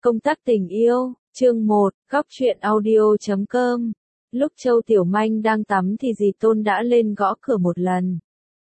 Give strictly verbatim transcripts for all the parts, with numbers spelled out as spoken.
Công tác tình yêu, chương một, góc truyện audio chấm com. Lúc Châu Tiểu Manh đang tắm thì dì Tôn đã lên gõ cửa một lần.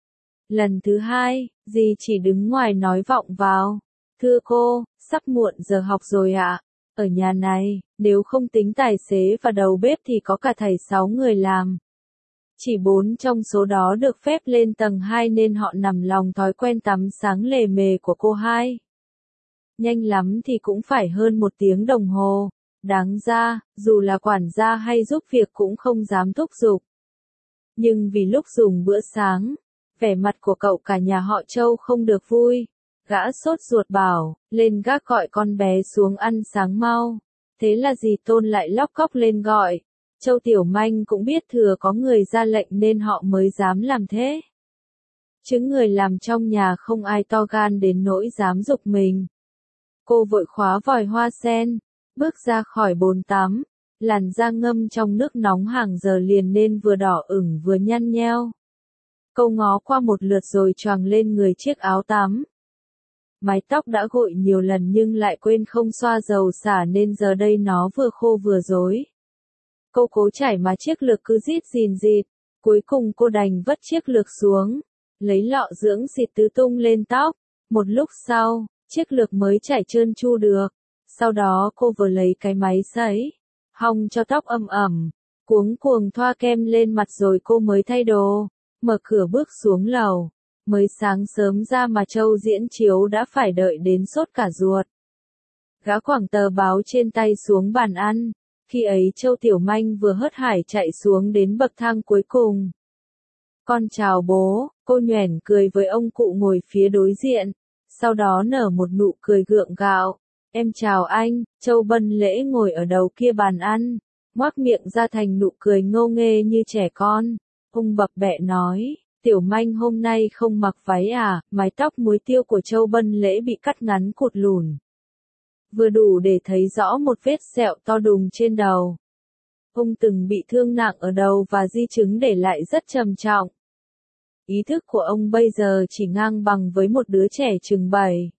Lần thứ hai, dì chỉ đứng ngoài nói vọng vào. Thưa cô, sắp muộn giờ học rồi ạ. Ở nhà này, nếu không tính tài xế và đầu bếp thì có cả thầy sáu người làm. Chỉ bốn trong số đó được phép lên tầng hai nên họ nằm lòng thói quen tắm sáng lề mề của cô hai. Nhanh lắm thì cũng phải hơn một tiếng đồng hồ. Đáng ra, dù là quản gia hay giúp việc cũng không dám thúc giục. Nhưng vì lúc dùng bữa sáng, vẻ mặt của cậu cả nhà họ Châu không được vui. Gã sốt ruột bảo, lên gác gọi con bé xuống ăn sáng mau. Thế là dì Tôn lại lóc cóc lên gọi. Châu Tiểu Manh cũng biết thừa có người ra lệnh nên họ mới dám làm thế. Chứ người làm trong nhà không ai to gan đến nỗi dám giục mình. Cô vội khóa vòi hoa sen, bước ra khỏi bồn tắm, làn da ngâm trong nước nóng hàng giờ liền nên vừa đỏ ửng vừa nhăn nheo. Cô ngó qua một lượt rồi choàng lên người chiếc áo tắm. Mái tóc đã gội nhiều lần nhưng lại quên không xoa dầu xả nên giờ đây nó vừa khô vừa rối. Cô cố chải mà chiếc lược cứ rít rìn rịt, cuối cùng cô đành vất chiếc lược xuống, lấy lọ dưỡng xịt tứ tung lên tóc. Một lúc sau, chiếc lược mới chảy trơn tru được. Sau đó cô vừa lấy cái máy sấy, hong cho tóc ẩm ẩm, cuống cuồng thoa kem lên mặt rồi cô mới thay đồ, mở cửa bước xuống lầu. Mới sáng sớm ra mà Châu Diễn Chiếu đã phải đợi đến sốt cả ruột. Gã quẳng tờ báo trên tay xuống bàn ăn, khi ấy Châu Tiểu Manh vừa hớt hải chạy xuống đến bậc thang cuối cùng. Con chào bố, cô nhoẻn cười với ông cụ ngồi phía đối diện, sau đó nở một nụ cười gượng gạo. Em chào anh. Châu Bân Lễ ngồi ở đầu kia bàn ăn, ngoác miệng ra thành nụ cười ngô nghê như trẻ con. Ông bập bẹ nói, Tiểu Manh hôm nay không mặc váy à? Mái tóc muối tiêu của Châu Bân Lễ bị cắt ngắn cụt lùn, vừa đủ để thấy rõ một vết sẹo to đùng trên đầu. Ông từng bị thương nặng ở đầu và di chứng để lại rất trầm trọng. Ý thức của ông bây giờ chỉ ngang bằng với một đứa trẻ chừng bảy,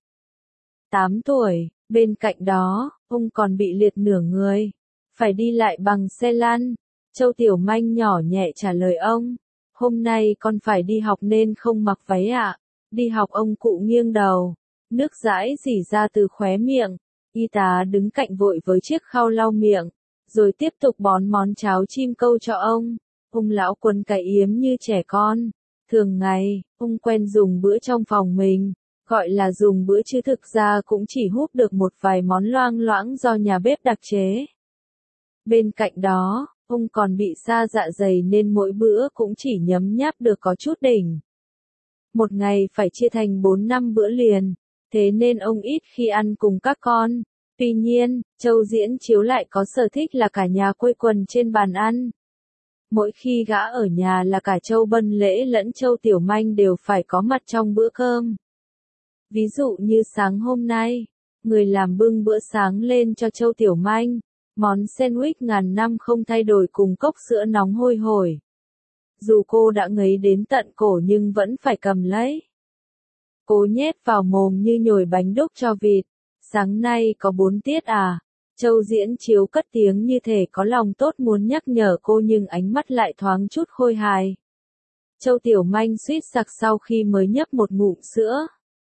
tám tuổi. Bên cạnh đó, ông còn bị liệt nửa người, phải đi lại bằng xe lăn. Châu Tiểu Manh nhỏ nhẹ trả lời ông, hôm nay con phải đi học nên không mặc váy ạ. Đi học? Ông cụ nghiêng đầu, nước dãi rỉ ra từ khóe miệng. Y tá đứng cạnh vội với chiếc khăn lau miệng, rồi tiếp tục bón món cháo chim câu cho ông. Ông lão quấn cái yếm như trẻ con. Thường ngày, ông quen dùng bữa trong phòng mình. Gọi là dùng bữa chứ thực ra cũng chỉ húp được một vài món loang loãng do nhà bếp đặc chế. Bên cạnh đó, ông còn bị sa dạ dày nên mỗi bữa cũng chỉ nhấm nháp được có chút đỉnh. Một ngày phải chia thành bốn năm bữa liền, thế nên ông ít khi ăn cùng các con. Tuy nhiên, Châu Diễn Chiếu lại có sở thích là cả nhà quây quần trên bàn ăn. Mỗi khi gã ở nhà là cả Châu Bân Lễ lẫn Châu Tiểu Manh đều phải có mặt trong bữa cơm. Ví dụ như sáng hôm nay, người làm bưng bữa sáng lên cho Châu Tiểu Manh, món sandwich ngàn năm không thay đổi cùng cốc sữa nóng hôi hổi. Dù cô đã ngấy đến tận cổ nhưng vẫn phải cầm lấy. Cô nhét vào mồm như nhồi bánh đúc cho vịt. Sáng nay có bốn tiết à? Châu Diễn Chiếu cất tiếng như thể có lòng tốt muốn nhắc nhở cô nhưng ánh mắt lại thoáng chút khôi hài. Châu Tiểu Manh suýt sặc sau khi mới nhấp một ngụm sữa.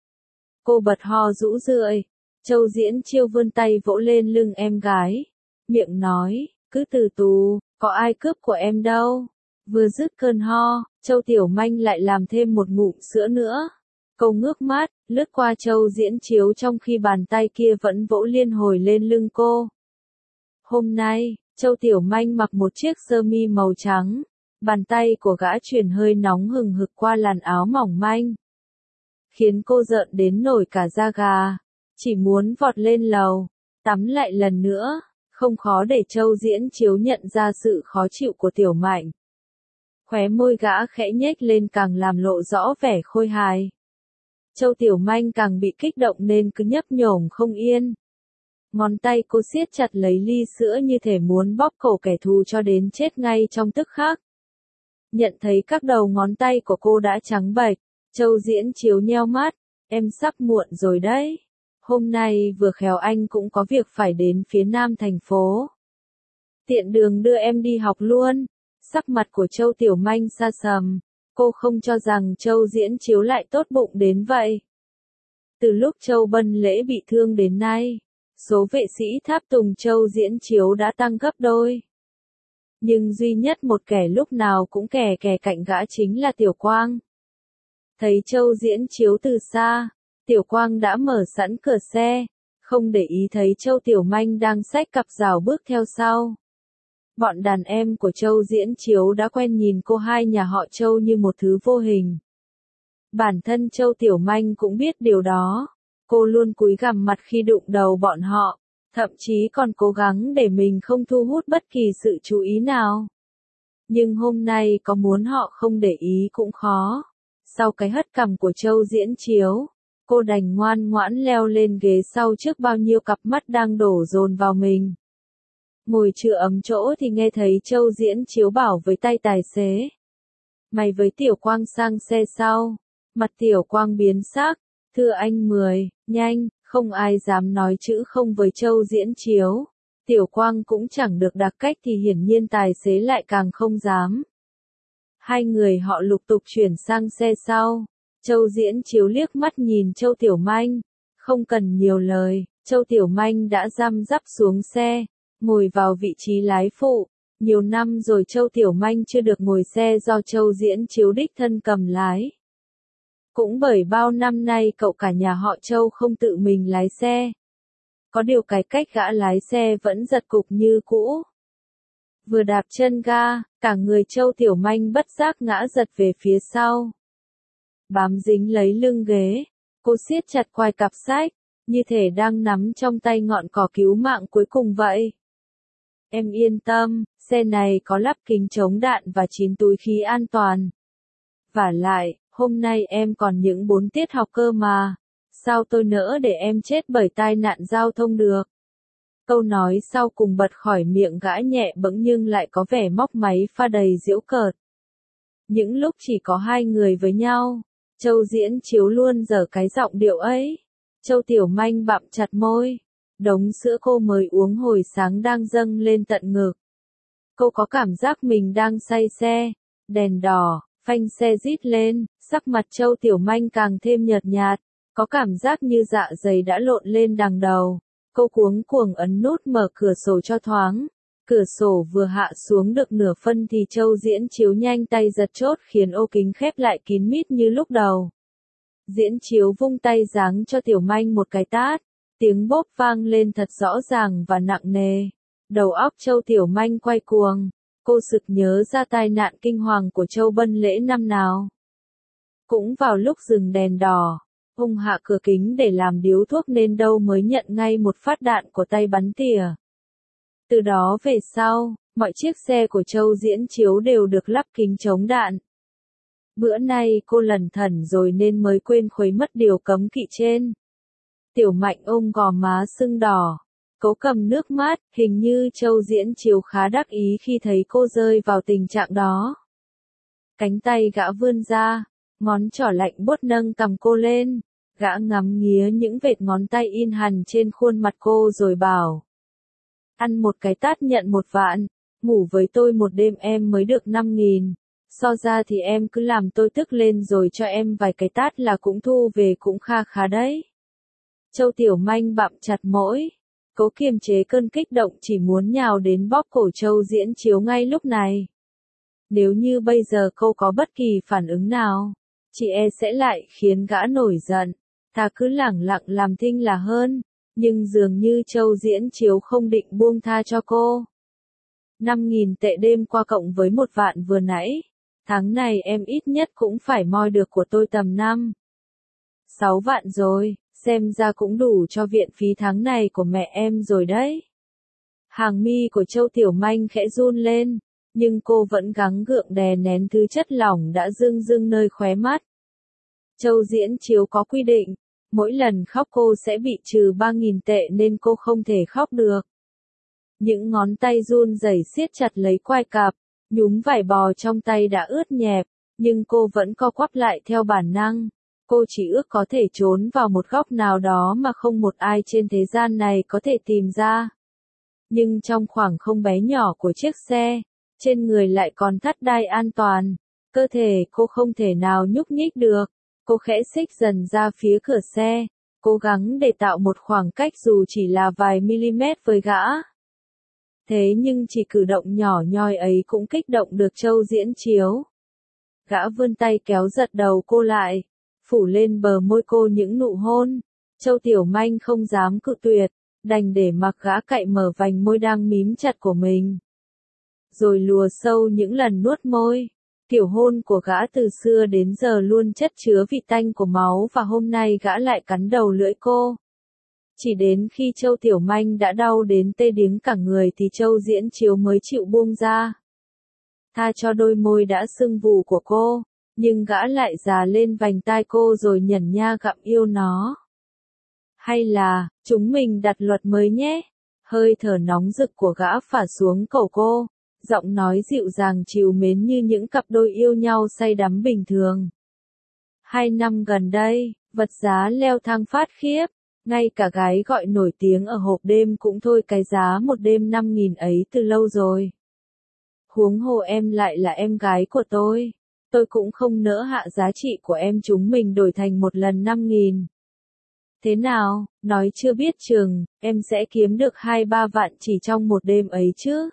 Cô bật ho rũ rượi. Châu Diễn Chiêu vươn tay vỗ lên lưng em gái, miệng nói, cứ từ từ, có ai cướp của em đâu. Vừa dứt cơn ho, Châu Tiểu Manh lại làm thêm một ngụm sữa nữa. Cô ngước mắt, lướt qua Châu Diễn Chiếu trong khi bàn tay kia vẫn vỗ liên hồi lên lưng cô. Hôm nay, Châu Tiểu Manh mặc một chiếc sơ mi màu trắng, bàn tay của gã chuyển hơi nóng hừng hực qua làn áo mỏng manh, khiến cô rợn đến nổi cả da gà, chỉ muốn vọt lên lầu, tắm lại lần nữa. Không khó để Châu Diễn Chiếu nhận ra sự khó chịu của Tiểu Manh. Khóe môi gã khẽ nhếch lên càng làm lộ rõ vẻ khôi hài. Châu Tiểu Manh càng bị kích động nên cứ nhấp nhổm không yên. Ngón tay cô siết chặt lấy ly sữa như thể muốn bóp cổ kẻ thù cho đến chết ngay trong tức khắc. Nhận thấy các đầu ngón tay của cô đã trắng bệch, Châu Diễn Chiếu nheo mắt, em sắp muộn rồi đấy. Hôm nay vừa khéo anh cũng có việc phải đến phía nam thành phố. Tiện đường đưa em đi học luôn. Sắc mặt của Châu Tiểu Manh sa sầm, cô không cho rằng Châu Diễn Chiếu lại tốt bụng đến vậy. Từ lúc Châu Bân Lễ bị thương đến nay, số vệ sĩ tháp tùng Châu Diễn Chiếu đã tăng gấp đôi. Nhưng duy nhất một kẻ lúc nào cũng kè kè cạnh gã chính là Tiểu Quang. Thấy Châu Diễn Chiếu từ xa, Tiểu Quang đã mở sẵn cửa xe, không để ý thấy Châu Tiểu Manh đang xách cặp rào bước theo sau. Bọn đàn em của Châu Diễn Chiếu đã quen nhìn cô hai nhà họ Châu như một thứ vô hình. Bản thân Châu Tiểu Manh cũng biết điều đó. Cô luôn cúi gằm mặt khi đụng đầu bọn họ, thậm chí còn cố gắng để mình không thu hút bất kỳ sự chú ý nào. Nhưng hôm nay có muốn họ không để ý cũng khó. Sau cái hất cằm của Châu Diễn Chiếu, cô đành ngoan ngoãn leo lên ghế sau trước bao nhiêu cặp mắt đang đổ dồn vào mình. Ngồi chưa ấm chỗ thì nghe thấy Châu Diễn Chiếu bảo với tay tài xế: "Mày với Tiểu Quang sang xe sau." Mặt Tiểu Quang biến sắc: "Thưa anh Mười, nhanh." Không ai dám nói chữ không với Châu Diễn Chiếu. Tiểu Quang cũng chẳng được đặc cách thì hiển nhiên tài xế lại càng không dám. Hai người họ lục tục chuyển sang xe sau. Châu Diễn Chiếu liếc mắt nhìn Châu Tiểu Manh. Không cần nhiều lời, Châu Tiểu Manh đã răm rắp xuống xe, ngồi vào vị trí lái phụ. Nhiều năm rồi Châu Tiểu Manh chưa được ngồi xe do Châu Diễn Chiếu đích thân cầm lái. Cũng bởi bao năm nay cậu cả nhà họ Châu không tự mình lái xe. Có điều cái cách gã lái xe vẫn giật cục như cũ. Vừa đạp chân ga, cả người Châu Tiểu Manh bất giác ngã giật về phía sau. Bám dính lấy lưng ghế, cô siết chặt quai cặp sách, như thể đang nắm trong tay ngọn cỏ cứu mạng cuối cùng vậy. Em yên tâm, xe này có lắp kính chống đạn và chín túi khí an toàn. Vả lại, hôm nay em còn những bốn tiết học cơ mà, sao tôi nỡ để em chết bởi tai nạn giao thông được. Câu nói sau cùng bật khỏi miệng gã nhẹ bẫng nhưng lại có vẻ móc máy pha đầy giễu cợt. Những lúc chỉ có hai người với nhau, Châu Diễn Chiếu luôn giở cái giọng điệu ấy. Châu Tiểu Manh bặm chặt môi, đống sữa cô mới uống hồi sáng đang dâng lên tận ngực. Cô có cảm giác mình đang say xe, đèn đỏ, phanh xe rít lên, sắc mặt Châu Tiểu Manh càng thêm nhợt nhạt, có cảm giác như dạ dày đã lộn lên đằng đầu. Cô cuống cuồng ấn nút mở cửa sổ cho thoáng. Cửa sổ vừa hạ xuống được nửa phân thì Châu Diễn Chiếu nhanh tay giật chốt khiến ô kính khép lại kín mít như lúc đầu. Diễn Chiếu vung tay giáng cho Tiểu Manh một cái tát, tiếng bốp vang lên thật rõ ràng và nặng nề. Đầu óc Châu Tiểu Manh quay cuồng, cô sực nhớ ra tai nạn kinh hoàng của Châu Bân Lễ năm nào. Cũng vào lúc dừng đèn đỏ, ông hạ cửa kính để làm điếu thuốc nên đâu mới nhận ngay một phát đạn của tay bắn tỉa. Từ đó về sau, mọi chiếc xe của Châu Diễn Chiếu đều được lắp kính chống đạn. Bữa nay cô lẩn thẩn rồi nên mới quên khuấy mất điều cấm kỵ trên. Tiểu Mạnh ôm gò má sưng đỏ, cố cầm nước mắt, hình như Châu Diễn Chiếu khá đắc ý khi thấy cô rơi vào tình trạng đó. Cánh tay gã vươn ra, ngón trỏ lạnh buốt nâng cầm cô lên, gã ngắm nghía những vệt ngón tay in hằn trên khuôn mặt cô rồi bảo: "Ăn một cái tát nhận một vạn, ngủ với tôi một đêm em mới được năm nghìn, so ra thì em cứ làm tôi tức lên rồi cho em vài cái tát là cũng thu về cũng kha khá đấy." Châu Tiểu Manh bặm chặt mũi, cố kiềm chế cơn kích động chỉ muốn nhào đến bóp cổ Châu Diễn Chiếu ngay lúc này. Nếu như bây giờ cô có bất kỳ phản ứng nào, chị e sẽ lại khiến gã nổi giận, thà cứ lẳng lặng làm thinh là hơn, nhưng dường như Châu Diễn Chiếu không định buông tha cho cô. năm nghìn tệ đêm qua cộng với một vạn vừa nãy, tháng này em ít nhất cũng phải moi được của tôi tầm năm sáu vạn rồi, xem ra cũng đủ cho viện phí tháng này của mẹ em rồi đấy. Hàng mi của Châu Tiểu Manh khẽ run lên, nhưng cô vẫn gắng gượng đè nén thứ chất lỏng đã rưng rưng nơi khóe mắt. Châu Diễn Chiếu có quy định, mỗi lần khóc cô sẽ bị trừ ba nghìn tệ nên cô không thể khóc được. Những ngón tay run rẩy siết chặt lấy quai cạp, nhúm vải bò trong tay đã ướt nhẹp, nhưng cô vẫn co quắp lại theo bản năng. Cô chỉ ước có thể trốn vào một góc nào đó mà không một ai trên thế gian này có thể tìm ra. Nhưng trong khoảng không bé nhỏ của chiếc xe, trên người lại còn thắt đai an toàn, cơ thể cô không thể nào nhúc nhích được. Cô khẽ xích dần ra phía cửa xe, cố gắng để tạo một khoảng cách dù chỉ là vài mm với gã. Thế nhưng chỉ cử động nhỏ nhoi ấy cũng kích động được Châu Diễn Chiếu. Gã vươn tay kéo giật đầu cô lại, phủ lên bờ môi cô những nụ hôn. Châu Tiểu Manh không dám cự tuyệt, đành để mặc gã cạy mở vành môi đang mím chặt của mình. Rồi lùa sâu những lần nuốt môi. Kiểu hôn của gã từ xưa đến giờ luôn chất chứa vị tanh của máu và hôm nay gã lại cắn đầu lưỡi cô. Chỉ đến khi Châu Tiểu Manh đã đau đến tê điếng cả người thì Châu Diễn Chiếu mới chịu buông ra. Tha cho đôi môi đã sưng vù của cô, nhưng gã lại già lên vành tai cô rồi nhẩn nha gặm yêu nó. Hay là, chúng mình đặt luật mới nhé. Hơi thở nóng rực của gã phả xuống cổ cô, giọng nói dịu dàng trìu mến như những cặp đôi yêu nhau say đắm bình thường. Hai năm gần đây, vật giá leo thang phát khiếp, ngay cả gái gọi nổi tiếng ở hộp đêm cũng thôi cái giá một đêm năm nghìn ấy từ lâu rồi. Huống hồ em lại là em gái của tôi, tôi cũng không nỡ hạ giá trị của em chúng mình đổi thành một lần năm nghìn. Thế nào, nói chưa biết chừng, em sẽ kiếm được hai ba vạn chỉ trong một đêm ấy chứ.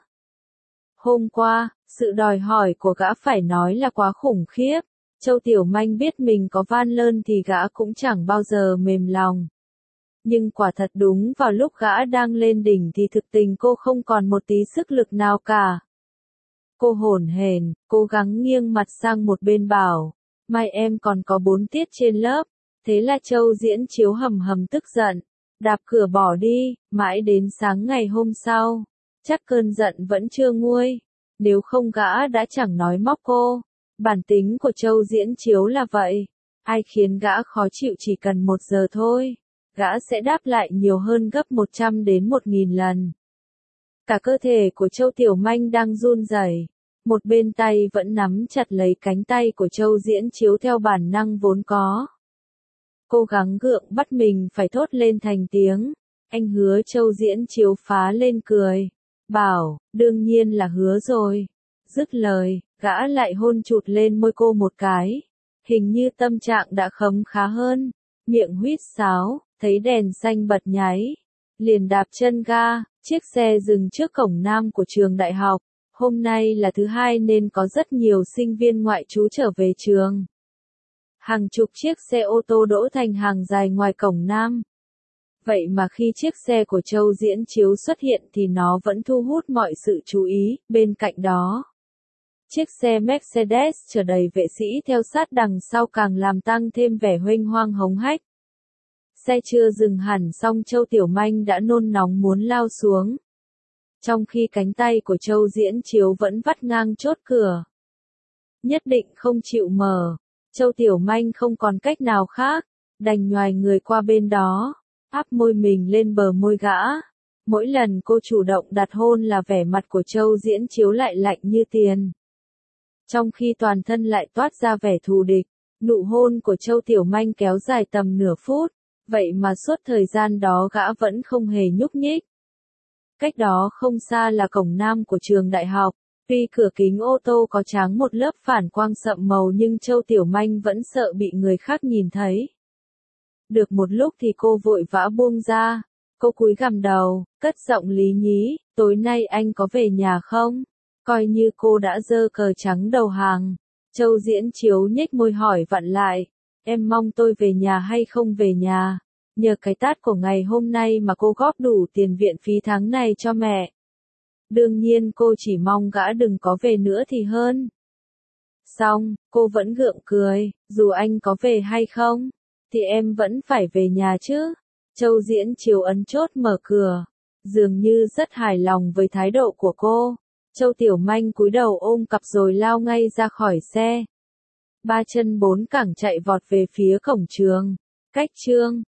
Hôm qua, sự đòi hỏi của gã phải nói là quá khủng khiếp. Châu Tiểu Manh biết mình có van lơn thì gã cũng chẳng bao giờ mềm lòng. Nhưng quả thật đúng vào lúc gã đang lên đỉnh thì thực tình cô không còn một tí sức lực nào cả. Cô hổn hển, cố gắng nghiêng mặt sang một bên bảo, mai em còn có bốn tiết trên lớp. Thế là Châu Diễn Chiếu hầm hầm tức giận, đạp cửa bỏ đi, mãi đến sáng ngày hôm sau. Chắc cơn giận vẫn chưa nguôi, nếu không gã đã chẳng nói móc cô. Bản tính của Châu Diễn Chiếu là vậy, ai khiến gã khó chịu chỉ cần một giờ thôi, gã sẽ đáp lại nhiều hơn gấp một trăm đến một nghìn lần. Cả cơ thể của Châu Tiểu Manh đang run rẩy, một bên tay vẫn nắm chặt lấy cánh tay của Châu Diễn Chiếu theo bản năng vốn có. Cố gắng gượng bắt mình phải thốt lên thành tiếng, anh hứa. Châu Diễn Chiếu phá lên cười, bảo, đương nhiên là hứa rồi. Dứt lời, gã lại hôn chụt lên môi cô một cái. Hình như tâm trạng đã khấm khá hơn, miệng huýt sáo, thấy đèn xanh bật nháy. Liền đạp chân ga, chiếc xe dừng trước cổng nam của trường đại học. Hôm nay là thứ hai nên có rất nhiều sinh viên ngoại trú trở về trường. Hàng chục chiếc xe ô tô đỗ thành hàng dài ngoài cổng nam. Vậy mà khi chiếc xe của Châu Diễn Chiếu xuất hiện thì nó vẫn thu hút mọi sự chú ý. Bên cạnh đó, chiếc xe Mercedes chở đầy vệ sĩ theo sát đằng sau càng làm tăng thêm vẻ huênh hoang hống hách. Xe chưa dừng hẳn xong Châu Tiểu Manh đã nôn nóng muốn lao xuống. Trong khi cánh tay của Châu Diễn Chiếu vẫn vắt ngang chốt cửa. Nhất định không chịu mở. Châu Tiểu Manh không còn cách nào khác, đành nhoài người qua bên đó, áp môi mình lên bờ môi gã. Mỗi lần cô chủ động đặt hôn là vẻ mặt của Châu Diễn Chiếu lại lạnh như tiền. Trong khi toàn thân lại toát ra vẻ thù địch, nụ hôn của Châu Tiểu Manh kéo dài tầm nửa phút, vậy mà suốt thời gian đó gã vẫn không hề nhúc nhích. Cách đó không xa là cổng nam của trường đại học. Tuy cửa kính ô tô có tráng một lớp phản quang sậm màu nhưng Châu Tiểu Manh vẫn sợ bị người khác nhìn thấy. Được một lúc thì cô vội vã buông ra. Cô cúi gằm đầu, cất giọng lý nhí, tối nay anh có về nhà không? Coi như cô đã giơ cờ trắng đầu hàng. Châu Diễn Chiếu nhếch môi hỏi vặn lại, em mong tôi về nhà hay không về nhà? Nhờ cái tát của ngày hôm nay mà cô góp đủ tiền viện phí tháng này cho mẹ. Đương nhiên cô chỉ mong gã đừng có về nữa thì hơn. Xong, cô vẫn gượng cười, dù anh có về hay không, thì em vẫn phải về nhà chứ. Châu Diễn Chiếu ấn chốt mở cửa, dường như rất hài lòng với thái độ của cô. Châu Tiểu Manh cúi đầu ôm cặp rồi lao ngay ra khỏi xe. Ba chân bốn cẳng chạy vọt về phía cổng trường. Cách chương